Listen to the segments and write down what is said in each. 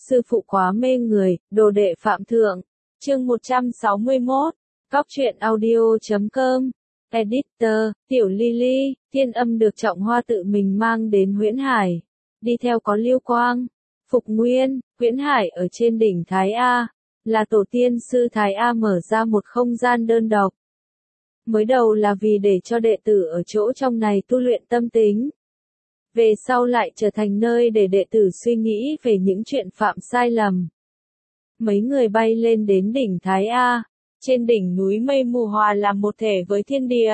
sư phụ quá mê người, đồ đệ phạm thượng. Chương 161, Cóc truyện audio.com. Editor, Tiểu Lily, Thiên Âm được Trọng Hoa tự mình mang đến Huyễn Hải. Đi theo có Lưu Quang, Phục Nguyên, Huyễn Hải ở trên đỉnh Thái A, là tổ tiên sư Thái A mở ra một không gian đơn độc. Mới đầu là vì để cho đệ tử ở chỗ trong này tu luyện tâm tính. Về sau lại trở thành nơi để đệ tử suy nghĩ về những chuyện phạm sai lầm. Mấy người bay lên đến đỉnh Thái A, trên đỉnh núi mây mù hòa làm một thể với thiên địa.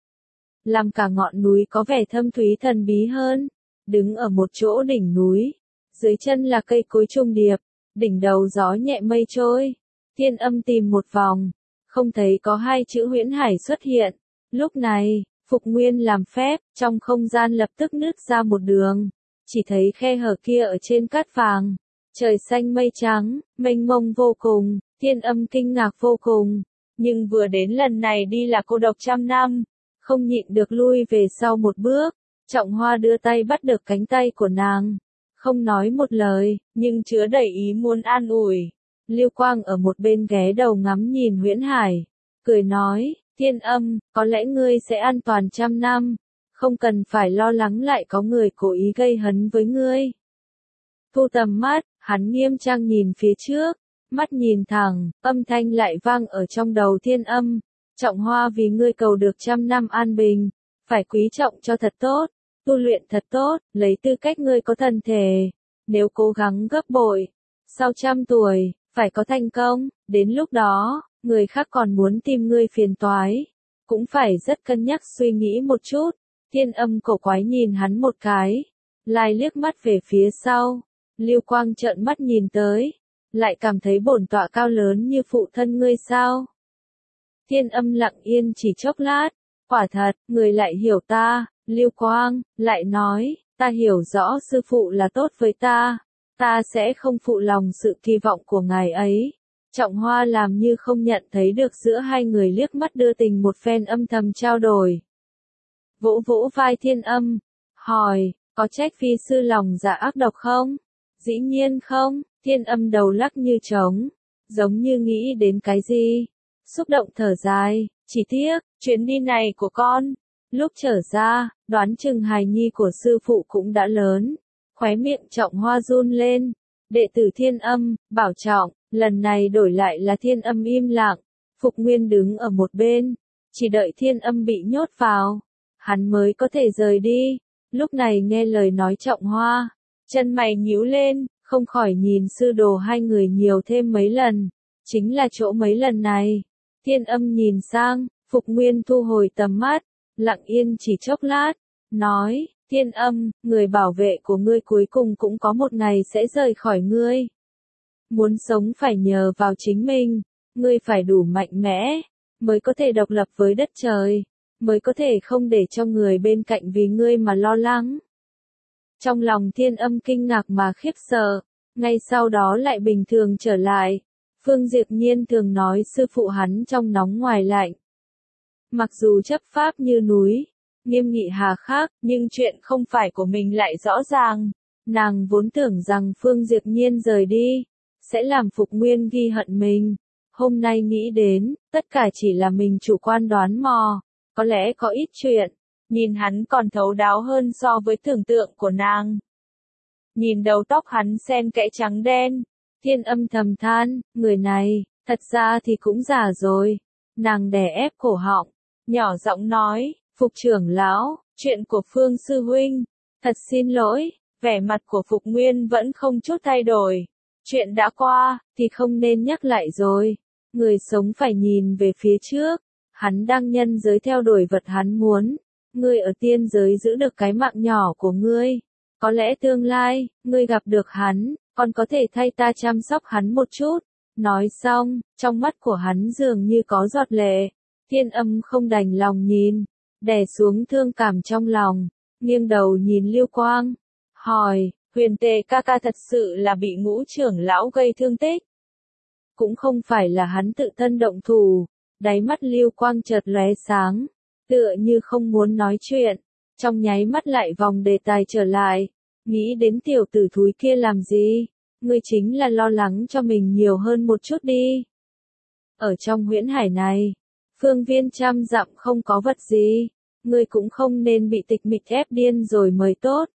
Làm cả ngọn núi có vẻ thâm thúy thần bí hơn. Đứng ở một chỗ đỉnh núi, dưới chân là cây cối trùng điệp, đỉnh đầu gió nhẹ mây trôi. Thiên Âm tìm một vòng, không thấy có hai chữ Huyễn Hải xuất hiện. Lúc này, Phục Nguyên làm phép, trong không gian lập tức nứt ra một đường. Chỉ thấy khe hở kia ở trên cát vàng. Trời xanh mây trắng, mênh mông vô cùng, Thiên Âm kinh ngạc vô cùng. Nhưng vừa đến lần này đi là cô độc trăm năm, không nhịn được lui về sau một bước. Trọng Hoa đưa tay bắt được cánh tay của nàng. Không nói một lời, nhưng chứa đầy ý muốn an ủi. Lưu Quang ở một bên ghé đầu ngắm nhìn Huyễn Hải. Cười nói, Thiên Âm, có lẽ ngươi sẽ an toàn trăm năm. Không cần phải lo lắng lại có người cố ý gây hấn với ngươi. Thu tầm mắt, hắn nghiêm trang nhìn phía trước. Mắt nhìn thẳng, âm thanh lại vang ở trong đầu Thiên Âm. Trọng Hoa vì ngươi cầu được trăm năm an bình. Phải quý trọng cho thật tốt. Tu luyện thật tốt, lấy tư cách ngươi có thần thể. Nếu cố gắng gấp bội, sau 100 tuổi, phải có thành công. Đến lúc đó, người khác còn muốn tìm ngươi phiền toái. Cũng phải rất cân nhắc suy nghĩ một chút. Thiên Âm cổ quái nhìn hắn một cái. Lại liếc mắt về phía sau. Lưu Quang trợn mắt nhìn tới. Lại cảm thấy bổn tọa cao lớn như phụ thân ngươi sao? Thiên Âm lặng yên chỉ chốc lát. Quả thật, người lại hiểu ta. Lưu Quang, lại nói, ta hiểu rõ sư phụ là tốt với ta. Ta sẽ không phụ lòng sự kỳ vọng của ngài ấy. Trọng Hoa làm như không nhận thấy được giữa hai người liếc mắt đưa tình một phen âm thầm trao đổi. Vỗ vỗ vai Thiên Âm, hỏi, có trách phi sư lòng dạ ác độc không? Dĩ nhiên không, Thiên Âm đầu lắc như trống, giống như nghĩ đến cái gì. Xúc động thở dài, chỉ tiếc, chuyến đi này của con. Lúc trở ra, đoán chừng hài nhi của sư phụ cũng đã lớn. Khóe miệng Trọng Hoa run lên. Đệ tử Thiên Âm, bảo trọng, lần này đổi lại là Thiên Âm im lặng. Phục Nguyên đứng ở một bên, chỉ đợi Thiên Âm bị nhốt vào. Hắn mới có thể rời đi. Lúc này nghe lời nói Trọng Hoa, chân mày nhíu lên, không khỏi nhìn sư đồ hai người nhiều thêm mấy lần. Chính là chỗ mấy lần này. Thiên Âm nhìn sang, Phục Nguyên thu hồi tầm mắt. Lặng yên chỉ chốc lát, nói, Thiên Âm, người bảo vệ của ngươi cuối cùng cũng có một ngày sẽ rời khỏi ngươi. Muốn sống phải nhờ vào chính mình, ngươi phải đủ mạnh mẽ, mới có thể độc lập với đất trời, mới có thể không để cho người bên cạnh vì ngươi mà lo lắng. Trong lòng Thiên Âm kinh ngạc mà khiếp sợ, ngay sau đó lại bình thường trở lại. Phương Diệp Nhiên thường nói sư phụ hắn trong nóng ngoài lạnh. Mặc dù chấp pháp như núi, nghiêm nghị hà khắc, nhưng chuyện không phải của mình lại rõ ràng. Nàng vốn tưởng rằng Phương Diệp Nhiên rời đi, sẽ làm Phục Nguyên ghi hận mình. Hôm nay nghĩ đến, tất cả chỉ là mình chủ quan đoán mò, có lẽ có ít chuyện. Nhìn hắn còn thấu đáo hơn so với tưởng tượng của nàng. Nhìn đầu tóc hắn xen kẽ trắng đen, Thiên Âm thầm than, người này, thật ra thì cũng già rồi. Nàng đè ép cổ họng, nhỏ giọng nói, Phục trưởng lão, chuyện của Phương sư huynh, thật xin lỗi. Vẻ mặt của Phục Nguyên vẫn không chút thay đổi. Chuyện đã qua, thì không nên nhắc lại rồi. Người sống phải nhìn về phía trước. Hắn đang nhân giới theo đuổi vật hắn muốn. Ngươi ở tiên giới giữ được cái mạng nhỏ của ngươi. Có lẽ tương lai, ngươi gặp được hắn, còn có thể thay ta chăm sóc hắn một chút. Nói xong, trong mắt của hắn dường như có giọt lệ. Thiên Âm không đành lòng nhìn, đè xuống thương cảm trong lòng, nghiêng đầu nhìn Lưu Quang, hỏi, Huyền Tề ca ca thật sự là bị Ngũ trưởng lão gây thương tích? Cũng không phải là hắn tự thân động thủ. Đáy mắt Lưu Quang chợt lóe sáng, tựa như không muốn nói chuyện, trong nháy mắt lại vòng đề tài trở lại, nghĩ đến tiểu tử thúi kia làm gì? ngươi chính là lo lắng cho mình nhiều hơn một chút đi. Ở trong huyễn hải này, phương viên trăm dặm không có vật gì, ngươi cũng không nên bị tịch mịch ép điên rồi mới tốt.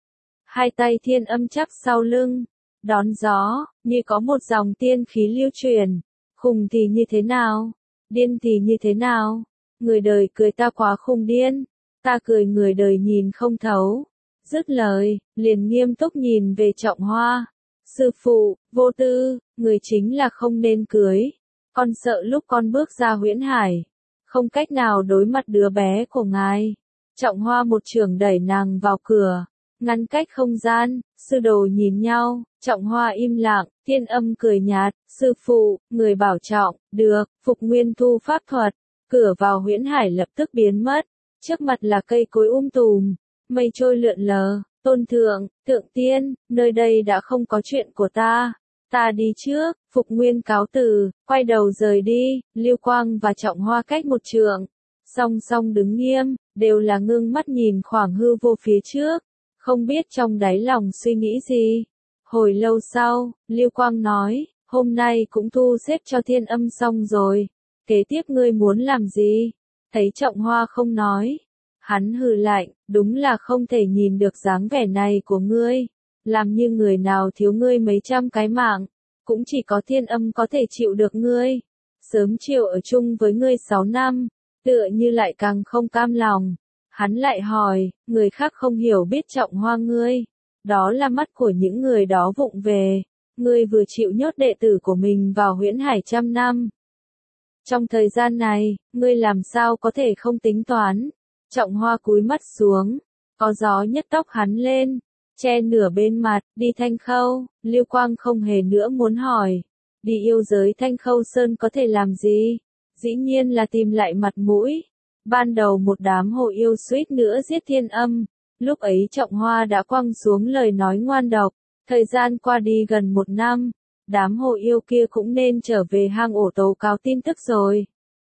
Hai tay Thiên Âm chắp sau lưng, đón gió, như có một dòng tiên khí lưu truyền. Khùng thì như thế nào? Điên thì như thế nào? Người đời cười ta quá khùng điên, ta cười người đời nhìn không thấu. Dứt lời, liền nghiêm túc nhìn về Trọng Hoa. Sư phụ, vô tư, người chính là không nên cưới. Con sợ lúc con bước ra huyễn hải, không cách nào đối mặt đứa bé của ngài. Trọng Hoa một chưởng đẩy nàng vào cửa, ngăn cách không gian, sư đồ nhìn nhau, Trọng Hoa im lặng, Thiên Âm cười nhạt, sư phụ, người bảo trọng, được, phục nguyên thu pháp thuật, cửa vào huyễn hải lập tức biến mất, trước mặt là cây cối tùm, mây trôi lượn lờ, tôn thượng, thượng tiên, nơi đây đã không có chuyện của ta đi trước, phục nguyên cáo từ, quay đầu rời đi, Lưu Quang và Trọng Hoa cách một trượng, song song đứng nghiêm, đều là ngưng mắt nhìn khoảng hư vô phía trước. Không biết trong đáy lòng suy nghĩ gì. Hồi lâu sau, Lưu Quang nói, hôm nay cũng thu xếp cho Thiên Âm xong rồi. Kế tiếp ngươi muốn làm gì? Thấy Trọng Hoa không nói. Hắn hừ lạnh, đúng là không thể nhìn được dáng vẻ này của ngươi. Làm như người nào thiếu ngươi mấy trăm cái mạng. Cũng chỉ có Thiên Âm có thể chịu được ngươi. Sớm chiều ở chung với ngươi 6 năm. Tựa như lại càng không cam lòng. Hắn lại hỏi, người khác không hiểu biết Trọng Hoa ngươi. Đó là mắt của những người đó vụng về. Ngươi vừa chịu nhốt đệ tử của mình vào huyễn hải 100 năm. Trong thời gian này, ngươi làm sao có thể không tính toán. Trọng Hoa cúi mắt xuống, có gió nhấc tóc hắn lên, che nửa bên mặt, đi Thanh Khâu. Lưu Quang không hề nữa muốn hỏi. Đi yêu giới Thanh Khâu Sơn có thể làm gì? Dĩ nhiên là tìm lại mặt mũi. Ban đầu một đám hồ yêu suýt nữa giết Thiên Âm, lúc ấy Trọng Hoa đã quăng xuống lời nói ngoan độc, thời gian qua đi gần 1 năm, đám hồ yêu kia cũng nên trở về hang ổ tố cáo tin tức rồi.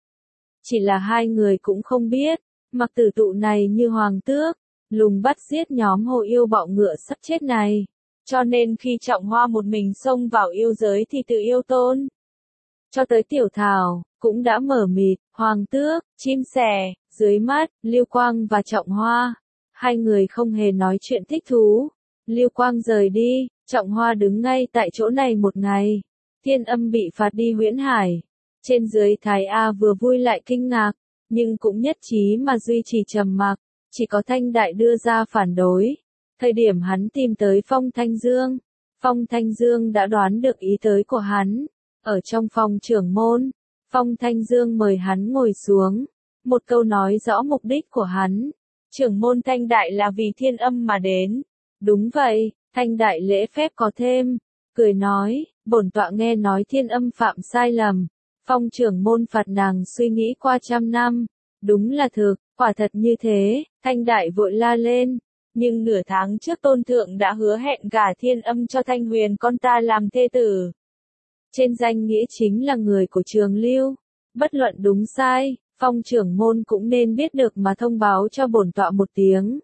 Chỉ là hai người cũng không biết, Mặc Tử Tụ này như hoàng tước, lùng bắt giết nhóm hồ yêu bọ ngựa sắp chết này, cho nên khi Trọng Hoa một mình xông vào yêu giới thì tự yêu tôn. Cho tới Tiểu Thảo, cũng đã mở mịt, hoàng tước, chim sẻ, dưới mắt, Lưu Quang và Trọng Hoa. Hai người không hề nói chuyện thích thú. Lưu Quang rời đi, Trọng Hoa đứng ngay tại chỗ này một ngày. Thiên Âm bị phạt đi huyễn hải. Trên dưới Thái A vừa vui lại kinh ngạc, nhưng cũng nhất trí mà duy trì trầm mặc. Chỉ có Thanh Đại đưa ra phản đối. Thời điểm hắn tìm tới Phong Thanh Dương, Phong Thanh Dương đã đoán được ý tới của hắn. Ở trong phòng trưởng môn, Phong Thanh Dương mời hắn ngồi xuống. Một câu nói rõ mục đích của hắn. Trưởng môn Thanh Đại là vì Thiên Âm mà đến. Đúng vậy, Thanh Đại lễ phép có thêm. Cười nói, bổn tọa nghe nói Thiên Âm phạm sai lầm. Phong trưởng môn phạt nàng suy nghĩ qua 100 năm. Đúng là thực, quả thật như thế. Thanh Đại vội la lên. Nhưng nửa tháng trước tôn thượng đã hứa hẹn gả Thiên Âm cho Thanh Huyền con ta làm thê tử. Trên danh nghĩa chính là người của Trường Lưu. Bất luận đúng sai, Phong trưởng môn cũng nên biết được mà thông báo cho bổn tọa một tiếng.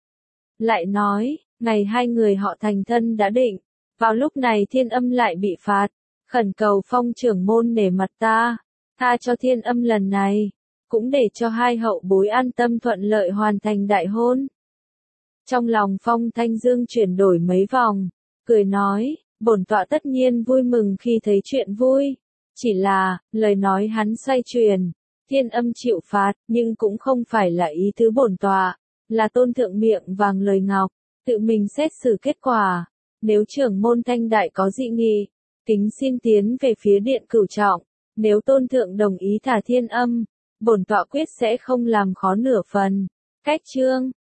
Lại nói, ngày hai người họ thành thân đã định. Vào lúc này Thiên Âm lại bị phạt. Khẩn cầu Phong trưởng môn nể mặt ta, tha cho Thiên Âm lần này. Cũng để cho hai hậu bối an tâm thuận lợi hoàn thành đại hôn. Trong lòng Phong Thanh Dương chuyển đổi mấy vòng, cười nói, bổn tọa tất nhiên vui mừng khi thấy chuyện vui. Chỉ là, lời nói hắn xoay chuyển, Thiên Âm chịu phạt, nhưng cũng không phải là ý tứ bổn tọa, là tôn thượng miệng vàng lời ngọc, tự mình xét xử kết quả. Nếu trưởng môn Thanh Đại có dị nghị, kính xin tiến về phía điện Cửu Trọng. Nếu tôn thượng đồng ý thả Thiên Âm, bổn tọa quyết sẽ không làm khó nửa phần. Cách chương